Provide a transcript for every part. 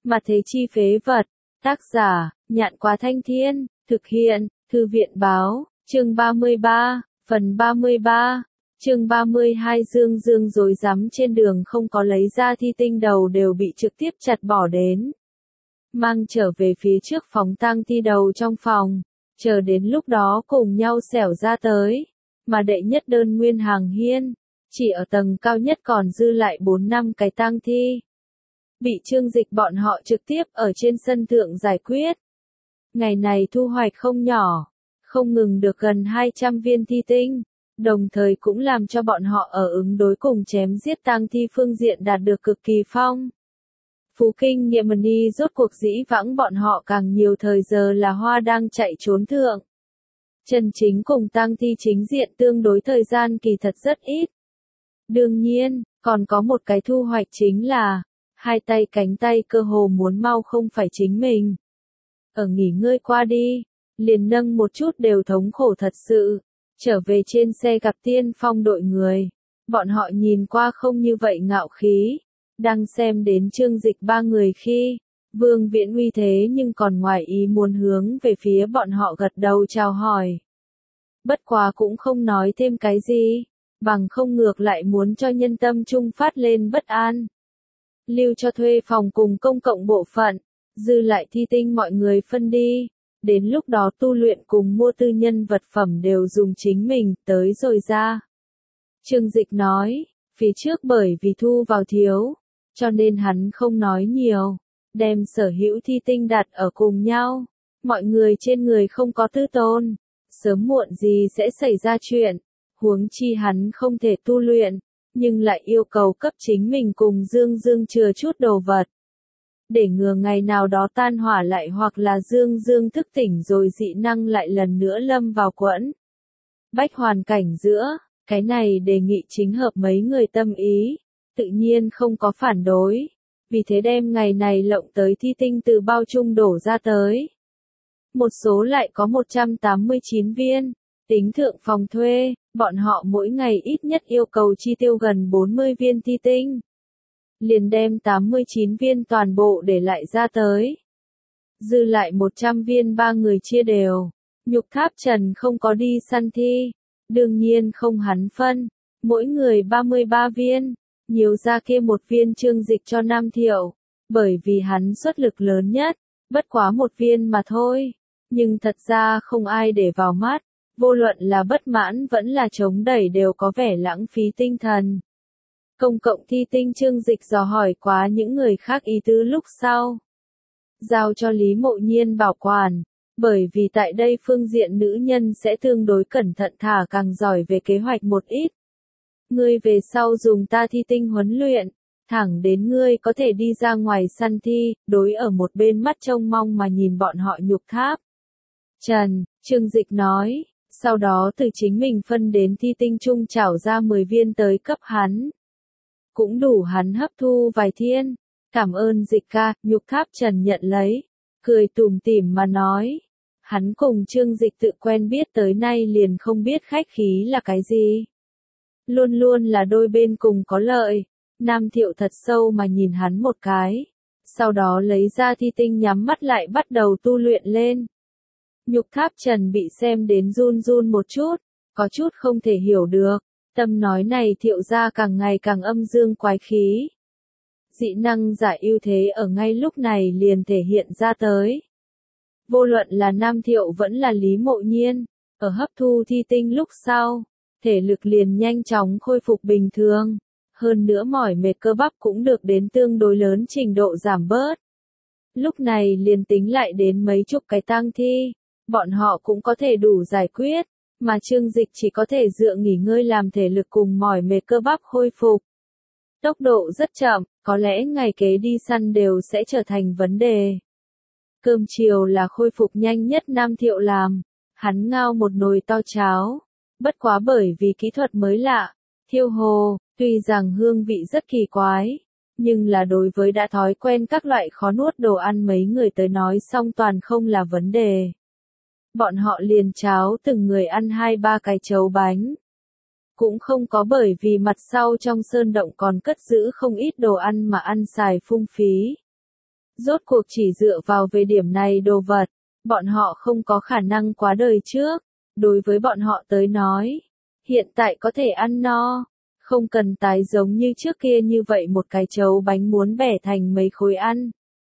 Mà thế chi phế vật. Tác giả, Nhạn Quá Thanh Thiên, thực hiện, Thư viện báo, chương 33, phần 33, chương 32 Dương Dương rối rắm trên đường không có lấy ra thi tinh đầu đều bị trực tiếp chặt bỏ đến. Mang trở về phía trước phòng tang thi đầu trong phòng, chờ đến lúc đó cùng nhau xẻo ra tới, mà đệ nhất đơn nguyên hàng hiên, chỉ ở tầng cao nhất còn dư lại 4-5 cái tang thi. Bị Trương Dịch bọn họ trực tiếp ở trên sân thượng giải quyết. Ngày này thu hoạch không nhỏ, không ngừng được gần 200 viên thi tinh, đồng thời cũng làm cho bọn họ ở ứng đối cùng chém giết tang thi phương diện đạt được cực kỳ phong. Phú kinh nghiệm ni rốt cuộc dĩ vãng bọn họ càng nhiều thời giờ là hoa đang chạy trốn thượng. Chân chính cùng tang thi chính diện tương đối thời gian kỳ thật rất ít. Đương nhiên, còn có một cái thu hoạch chính là, hai tay cánh tay cơ hồ muốn mau không phải chính mình. Ở nghỉ ngơi qua đi, liền nâng một chút đều thống khổ thật sự, trở về trên xe gặp tiên phong đội người. Bọn họ nhìn qua không như vậy ngạo khí, đang xem đến Trương Dịch ba người khi, Vương Viễn uy thế nhưng còn ngoài ý muốn hướng về phía bọn họ gật đầu chào hỏi. Bất quá cũng không nói thêm cái gì, bằng không ngược lại muốn cho nhân tâm trung phát lên bất an. Lưu cho thuê phòng cùng công cộng bộ phận, dư lại thi tinh mọi người phân đi, đến lúc đó tu luyện cùng mua tư nhân vật phẩm đều dùng chính mình, tới rồi ra. Trương Dịch nói, phía trước bởi vì thu vào thiếu, cho nên hắn không nói nhiều, đem sở hữu thi tinh đặt ở cùng nhau, mọi người trên người không có tư tôn, sớm muộn gì sẽ xảy ra chuyện, huống chi hắn không thể tu luyện, nhưng lại yêu cầu cấp chính mình cùng Dương Dương chừa chút đồ vật. Để ngừa ngày nào đó tan hỏa lại hoặc là Dương Dương thức tỉnh rồi dị năng lại lần nữa lâm vào quẫn bách hoàn cảnh giữa, cái này đề nghị chính hợp mấy người tâm ý, tự nhiên không có phản đối, vì thế đem ngày này lộng tới thi tinh từ bao chung đổ ra tới. Một số lại có 189 viên, tính thượng phòng thuê, bọn họ mỗi ngày ít nhất yêu cầu chi tiêu gần 40 viên thi tinh. Liền đem 89 viên toàn bộ để lại ra tới. Dư lại 100 viên ba người chia đều. Nhục Tháp Trần không có đi săn thi, đương nhiên không hắn phân, mỗi người 33 viên, nhiều ra kia một viên Trương Dịch cho Nam Thiệu, bởi vì hắn xuất lực lớn nhất, bất quá một viên mà thôi, nhưng thật ra không ai để vào mắt, vô luận là bất mãn vẫn là chống đẩy đều có vẻ lãng phí tinh thần. Công cộng thi tinh Trương Dịch dò hỏi quá những người khác ý tứ lúc sau. Giao cho Lý Mộ Nhiên bảo quản, bởi vì tại đây phương diện nữ nhân sẽ tương đối cẩn thận thả càng giỏi về kế hoạch một ít. Ngươi về sau dùng ta thi tinh huấn luyện, thẳng đến ngươi có thể đi ra ngoài săn thi, đối ở một bên mắt trông mong mà nhìn bọn họ Nhục Tháp Trần, Trương Dịch nói, sau đó từ chính mình phân đến thi tinh chung chảo ra 10 viên tới cấp hắn. Cũng đủ hắn hấp thu vài thiên, cảm ơn Dịch ca, Nhục Tháp Trần nhận lấy, cười tủm tỉm mà nói. Hắn cùng Trương Dịch tự quen biết tới nay liền không biết khách khí là cái gì. Luôn luôn là đôi bên cùng có lợi, Nam Thiệu thật sâu mà nhìn hắn một cái, sau đó lấy ra thi tinh nhắm mắt lại bắt đầu tu luyện lên. Nhục Tháp Trần bị xem đến run run một chút, có chút không thể hiểu được, tâm nói này Thiệu ra càng ngày càng âm dương quái khí. Dị năng giả ưu thế ở ngay lúc này liền thể hiện ra tới. Vô luận là Nam Thiệu vẫn là Lý Mộ Nhiên, ở hấp thu thi tinh lúc sau, thể lực liền nhanh chóng khôi phục bình thường, hơn nữa mỏi mệt cơ bắp cũng được đến tương đối lớn trình độ giảm bớt. Lúc này liền tính lại đến mấy chục cái tang thi, bọn họ cũng có thể đủ giải quyết, mà Trương Dịch chỉ có thể dựa nghỉ ngơi làm thể lực cùng mỏi mệt cơ bắp khôi phục. Tốc độ rất chậm, có lẽ ngày kế đi săn đều sẽ trở thành vấn đề. Cơm chiều là khôi phục nhanh nhất Nam Thiệu làm, hắn ngao một nồi to cháo, bất quá bởi vì kỹ thuật mới lạ, thiêu hồ, tuy rằng hương vị rất kỳ quái, nhưng là đối với đã thói quen các loại khó nuốt đồ ăn mấy người tới nói xong toàn không là vấn đề. Bọn họ liền cháo từng người ăn 2-3 cái chấu bánh. Cũng không có bởi vì mặt sau trong sơn động còn cất giữ không ít đồ ăn mà ăn xài phung phí. Rốt cuộc chỉ dựa vào về điểm này đồ vật, bọn họ không có khả năng quá đời trước. Đối với bọn họ tới nói, hiện tại có thể ăn no, không cần tái giống như trước kia như vậy một cái chấu bánh muốn bẻ thành mấy khối ăn.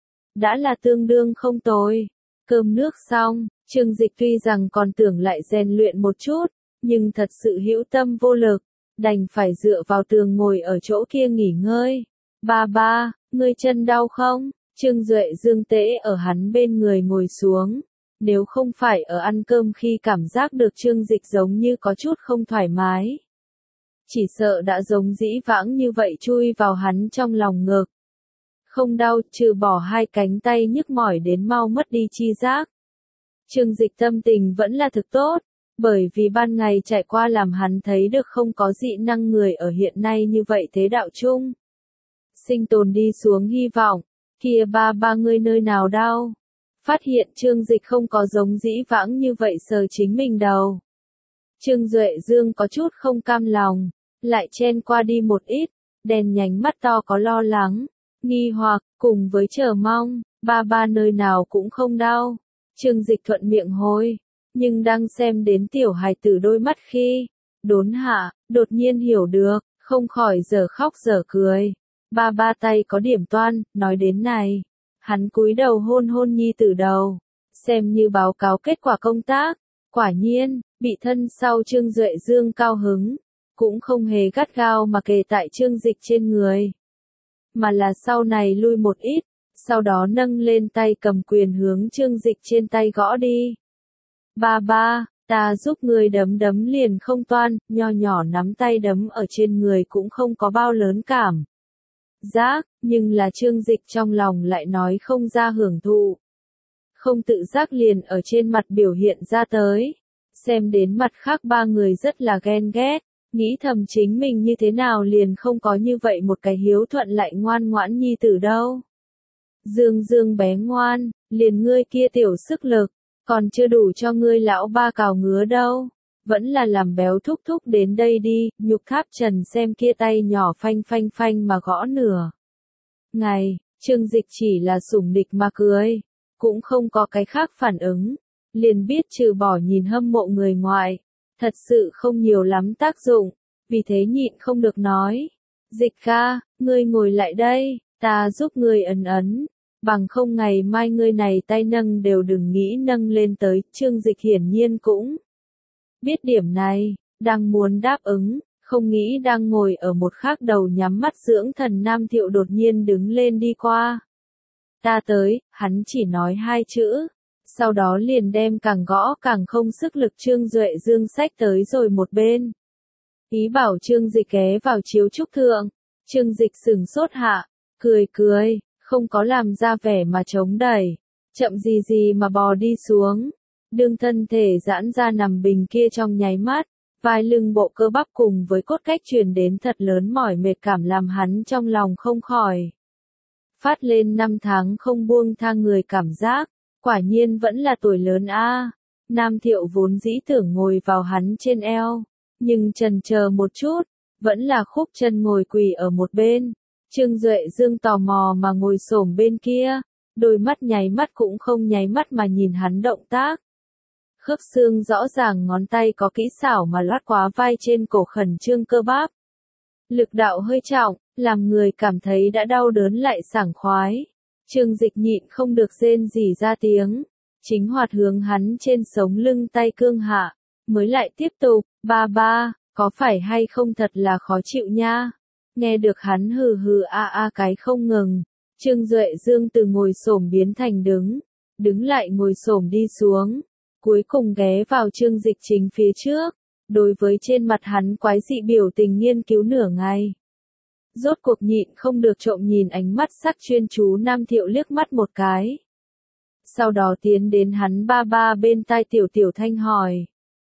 Đã là tương đương không tồi. Cơm nước xong, Trương Dịch tuy rằng còn tưởng lại rèn luyện một chút, nhưng thật sự hữu tâm vô lực, đành phải dựa vào tường ngồi ở chỗ kia nghỉ ngơi. Ba ba, ngươi chân đau không? Trương Duệ Dương tễ ở hắn bên người ngồi xuống. Nếu không phải ở ăn cơm khi cảm giác được Trương Dịch giống như có chút không thoải mái, chỉ sợ đã giống dĩ vãng như vậy chui vào hắn trong lòng ngực. Không đau, trừ bỏ hai cánh tay nhức mỏi đến mau mất đi chi giác. Trương Dịch tâm tình vẫn là thực tốt, bởi vì ban ngày trải qua làm hắn thấy được không có dị năng người ở hiện nay như vậy thế đạo chung. Sinh tồn đi xuống hy vọng, kia ba ba ngươi nơi nào đau? Phát hiện Trương Dịch không có giống dĩ vãng như vậy sờ chính mình đầu. Trương Duệ Dương có chút không cam lòng, lại chen qua đi một ít, đèn nhánh mắt to có lo lắng, nghi hoặc, cùng với chờ mong, ba ba nơi nào cũng không đau. Trương Dịch thuận miệng hồi, nhưng đang xem đến tiểu hài tử đôi mắt khi, đốn hạ, đột nhiên hiểu được, không khỏi giờ khóc giờ cười. Ba ba tay có điểm toan, nói đến này. Hắn cúi đầu hôn hôn nhi tử đầu, xem như báo cáo kết quả công tác. Quả nhiên, bị thân sau Trương Duệ Dương cao hứng, cũng không hề gắt gao mà kề tại Trương Dịch trên người, mà là sau này lui một ít, sau đó nâng lên tay cầm quyền hướng Trương Dịch trên tay gõ đi. Ba ba, ta giúp người đấm đấm liền không toan, nho nhỏ nắm tay đấm ở trên người cũng không có bao lớn cảm giác, nhưng là Trương Dịch trong lòng lại nói không ra hưởng thụ. Không tự giác liền ở trên mặt biểu hiện ra tới. Xem đến mặt khác ba người rất là ghen ghét, nghĩ thầm chính mình như thế nào liền không có như vậy một cái hiếu thuận lại ngoan ngoãn nhi tử đâu. Dương Dương bé ngoan, liền ngươi kia tiểu sức lực, còn chưa đủ cho ngươi lão ba cào ngứa đâu. Vẫn là làm béo thúc thúc đến đây đi, Nhục Tháp Trần xem kia tay nhỏ phanh phanh phanh mà gõ nửa ngày, Trương Dịch chỉ là sủng địch mà cười, cũng không có cái khác phản ứng, liền biết trừ bỏ nhìn hâm mộ người ngoài, thật sự không nhiều lắm tác dụng, vì thế nhịn không được nói. Dịch ca, ngươi ngồi lại đây, ta giúp ngươi ấn ấn, bằng không ngày mai ngươi này tay nâng đều đừng nghĩ nâng lên tới. Trương Dịch hiển nhiên cũng biết điểm này, đang muốn đáp ứng, không nghĩ đang ngồi ở một khác đầu nhắm mắt dưỡng thần Nam Thiệu đột nhiên đứng lên đi qua. Ta tới, hắn chỉ nói hai chữ, sau đó liền đem càng gõ càng không sức lực Trương Duệ Dương sách tới rồi một bên. Ý bảo Trương Dịch ghé vào chiếu trúc thượng, Trương Dịch sừng sốt hạ, cười cười, không có làm ra vẻ mà chống đẩy, chậm gì gì mà bò đi xuống. Đương thân thể giãn ra nằm bình kia trong nháy mắt, vai lưng bộ cơ bắp cùng với cốt cách truyền đến thật lớn mỏi mệt cảm làm hắn trong lòng không khỏi phát lên 5 tháng không buông tha người cảm giác, quả nhiên vẫn là tuổi lớn a. Nam Thiệu vốn dĩ tưởng ngồi vào hắn trên eo, nhưng chần chờ một chút, vẫn là khúc chân ngồi quỳ ở một bên. Trương Duệ Dương tò mò mà ngồi xổm bên kia, đôi mắt nháy mắt cũng không nháy mắt mà nhìn hắn động tác. Khớp xương rõ ràng ngón tay có kỹ xảo mà loát quá vai trên cổ khẩn trương cơ bắp. Lực đạo hơi trọng, làm người cảm thấy đã đau đớn lại sảng khoái. Trương Dịch nhịn không được rên rỉ ra tiếng, chính hoạt hướng hắn trên sống lưng tay cương hạ, mới lại tiếp tục, ba ba, có phải hay không thật là khó chịu nha. Nghe được hắn hừ hừ a a cái không ngừng, Trương Duệ Dương từ ngồi xổm biến thành đứng lại ngồi xổm đi xuống, cuối cùng ghé vào Trương Dịch chính phía trước, đối với trên mặt hắn quái dị biểu tình nghiên cứu nửa ngày. Rốt cuộc nhịn không được trộm nhìn ánh mắt sắc chuyên chú Nam Thiệu liếc mắt một cái. Sau đó tiến đến hắn ba ba bên tai tiểu tiểu thanh hỏi.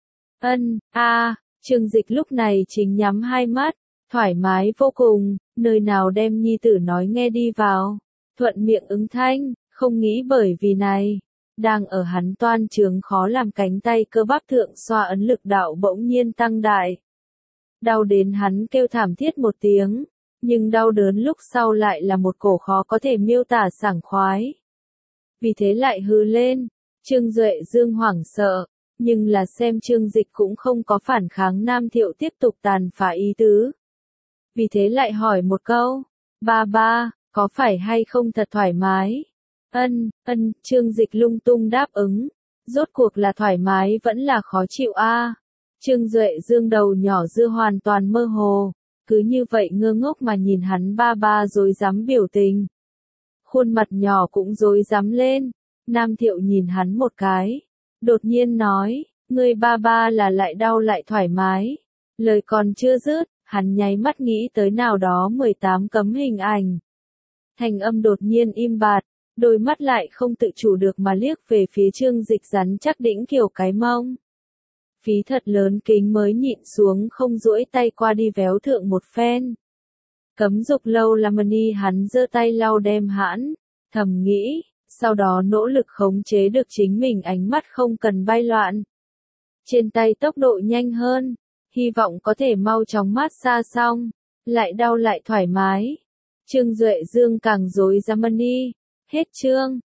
Trương Dịch lúc này chính nhắm hai mắt, thoải mái vô cùng, nơi nào đem nhi tử nói nghe đi vào, thuận miệng ứng thanh, không nghĩ bởi vì này. Đang ở hắn toan trướng khó làm cánh tay cơ bắp thượng xoa ấn lực đạo bỗng nhiên tăng đại. Đau đến hắn kêu thảm thiết một tiếng, nhưng đau đớn lúc sau lại là một cổ khó có thể miêu tả sảng khoái. Vì thế lại hừ lên, Trương Duệ Dương hoảng sợ, nhưng là xem Trương Dịch cũng không có phản kháng Nam Thiệu tiếp tục tàn phá ý tứ. Vì thế lại hỏi một câu, ba ba, có phải hay không thật thoải mái? Ân, Trương Dịch lung tung đáp ứng, rốt cuộc là thoải mái vẫn là khó chịu a. Trương Duệ Dương đầu nhỏ dưa hoàn toàn mơ hồ, cứ như vậy ngơ ngốc mà nhìn hắn ba ba rối rắm biểu tình. Khuôn mặt nhỏ cũng rối rắm lên, Nam Thiệu nhìn hắn một cái, đột nhiên nói, ngươi ba ba là lại đau lại thoải mái. Lời còn chưa dứt, hắn nháy mắt nghĩ tới nào đó 18 cấm hình ảnh. Thành âm đột nhiên im bặt, đôi mắt lại không tự chủ được mà liếc về phía Trương Dịch rắn chắc đĩnh kiểu cái mông. Phí thật lớn kính mới nhịn xuống không duỗi tay qua đi véo thượng một phen. Cấm dục lâu là mani hắn giơ tay lau đem hãn, thầm nghĩ, sau đó nỗ lực khống chế được chính mình ánh mắt không cần bay loạn. Trên tay tốc độ nhanh hơn, hy vọng có thể mau chóng mát xa xong, lại đau lại thoải mái. Trương Duệ Dương càng rối rắm mani, hết chương.